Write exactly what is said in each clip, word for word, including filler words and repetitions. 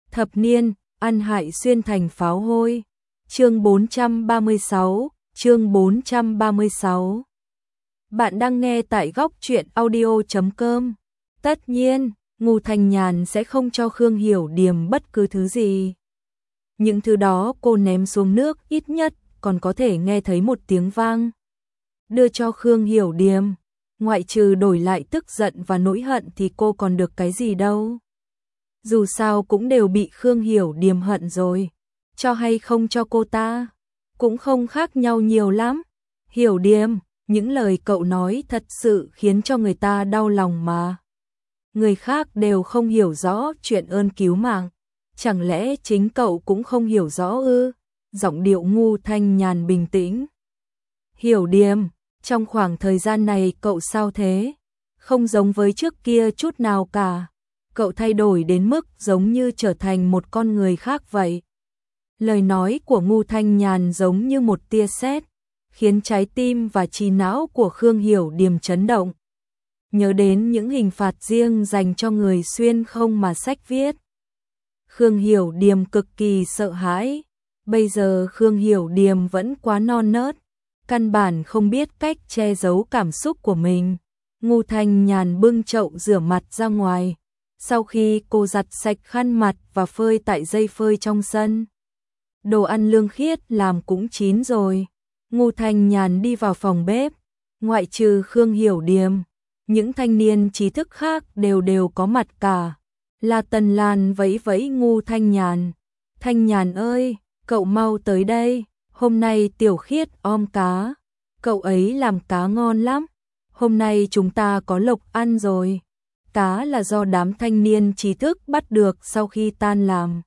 Thập niên, ăn hại xuyên thành pháo hôi. Chương bốn trăm ba mươi sáu, chương bốn trăm ba mươi sáu. Bạn đang nghe tại góc truyện audio chấm com. Tất nhiên, Ngô Thanh Nhàn sẽ không cho Khương Hiểu Điềm bất cứ thứ gì. Những thứ đó cô ném xuống nước ít nhất còn có thể nghe thấy một tiếng vang. Đưa cho Khương Hiểu Điềm, ngoại trừ đổi lại tức giận và nỗi hận thì cô còn được cái gì đâu. Dù sao cũng đều bị Khương Hiểu Điềm hận rồi. Cho hay không cho cô ta, cũng không khác nhau nhiều lắm. Hiểu Điềm, những lời cậu nói thật sự khiến cho người ta đau lòng mà. Người khác đều không hiểu rõ chuyện ơn cứu mạng. Chẳng lẽ chính cậu cũng không hiểu rõ ư? Giọng điệu Ngô Thanh Nhàn bình tĩnh. Hiểu Điềm, trong khoảng thời gian này cậu sao thế? Không giống với trước kia chút nào cả. Cậu thay đổi đến mức giống như trở thành một con người khác vậy. Lời nói của Ngô Thanh Nhàn giống như một tia sét, khiến trái tim và trí não của Khương Hiểu Điềm chấn động. Nhớ đến những hình phạt riêng dành cho người xuyên không mà sách viết. Khương Hiểu Điềm cực kỳ sợ hãi. Bây giờ Khương Hiểu Điềm vẫn quá non nớt, căn bản không biết cách che giấu cảm xúc của mình. Ngô Thanh Nhàn bưng chậu rửa mặt ra ngoài. Sau khi cô giặt sạch khăn mặt và phơi tại dây phơi trong sân, đồ ăn Lương Khiết làm cũng chín rồi. Ngô Thanh Nhàn đi vào phòng bếp. Ngoại trừ Khương Hiểu Điềm, những thanh niên trí thức khác đều đều có mặt cả. La Tần Lan vẫy vẫy Ngô Thanh Nhàn. Thanh Nhàn ơi, cậu mau tới đây. Hôm nay Tiểu Khiết om cá. Cậu ấy làm cá ngon lắm. Hôm nay chúng ta có lộc ăn rồi. Cá là do đám thanh niên trí thức bắt được sau khi tan làm.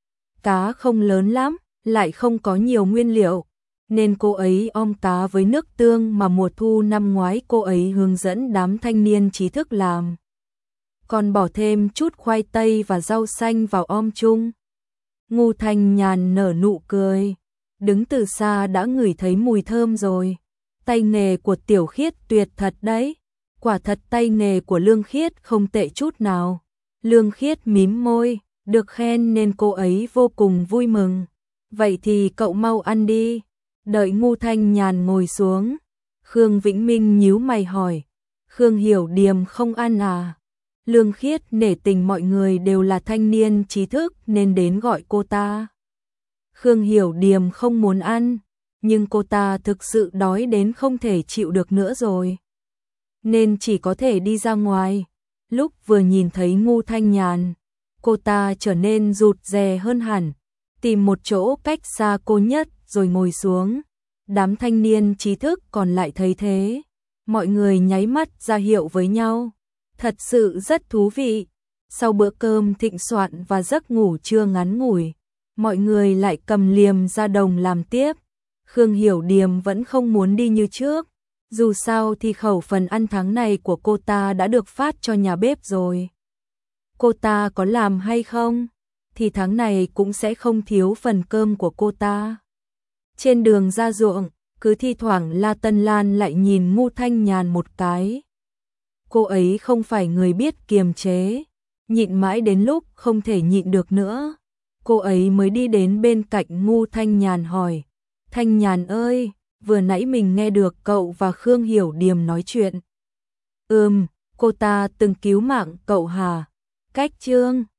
Cá không lớn lắm, lại không có nhiều nguyên liệu, nên cô ấy om cá với nước tương mà mùa thu năm ngoái cô ấy hướng dẫn đám thanh niên trí thức làm. Còn bỏ thêm chút khoai tây và rau xanh vào om chung. Ngô Thanh Nhàn nở nụ cười, đứng từ xa đã ngửi thấy mùi thơm rồi. Tay nghề của Tiểu Khiết tuyệt thật đấy. Quả thật tay nghề của Lương Khiết không tệ chút nào. Lương Khiết mím môi, được khen nên cô ấy vô cùng vui mừng. Vậy thì cậu mau ăn đi. Đợi Ngô Thanh Nhàn ngồi xuống, Khương Vĩnh Minh nhíu mày hỏi, Khương Hiểu Điềm không ăn à? Lương Khiết nể tình mọi người đều là thanh niên trí thức nên đến gọi cô ta. Khương Hiểu Điềm không muốn ăn, nhưng cô ta thực sự đói đến không thể chịu được nữa rồi, nên chỉ có thể đi ra ngoài. Lúc vừa nhìn thấy Ngô Thanh Nhàn, cô ta trở nên rụt rè hơn hẳn, tìm một chỗ cách xa cô nhất rồi ngồi xuống. Đám thanh niên trí thức còn lại thấy thế, mọi người nháy mắt ra hiệu với nhau. Thật sự rất thú vị. Sau bữa cơm thịnh soạn và giấc ngủ trưa ngắn ngủi, mọi người lại cầm liềm ra đồng làm tiếp. Khương Hiểu Điềm vẫn không muốn đi như trước. Dù sao thì khẩu phần ăn tháng này của cô ta đã được phát cho nhà bếp rồi. Cô ta có làm hay không, thì tháng này cũng sẽ không thiếu phần cơm của cô ta. Trên đường ra ruộng, cứ thi thoảng La Tân Lan lại nhìn Ngô Thanh Nhàn một cái. Cô ấy không phải người biết kiềm chế, nhịn mãi đến lúc không thể nhịn được nữa. Cô ấy mới đi đến bên cạnh Ngô Thanh Nhàn hỏi, Thanh Nhàn ơi, vừa nãy mình nghe được cậu và Khương Hiểu Điềm nói chuyện. Ừm, cô ta từng cứu mạng cậu hả? Cách chương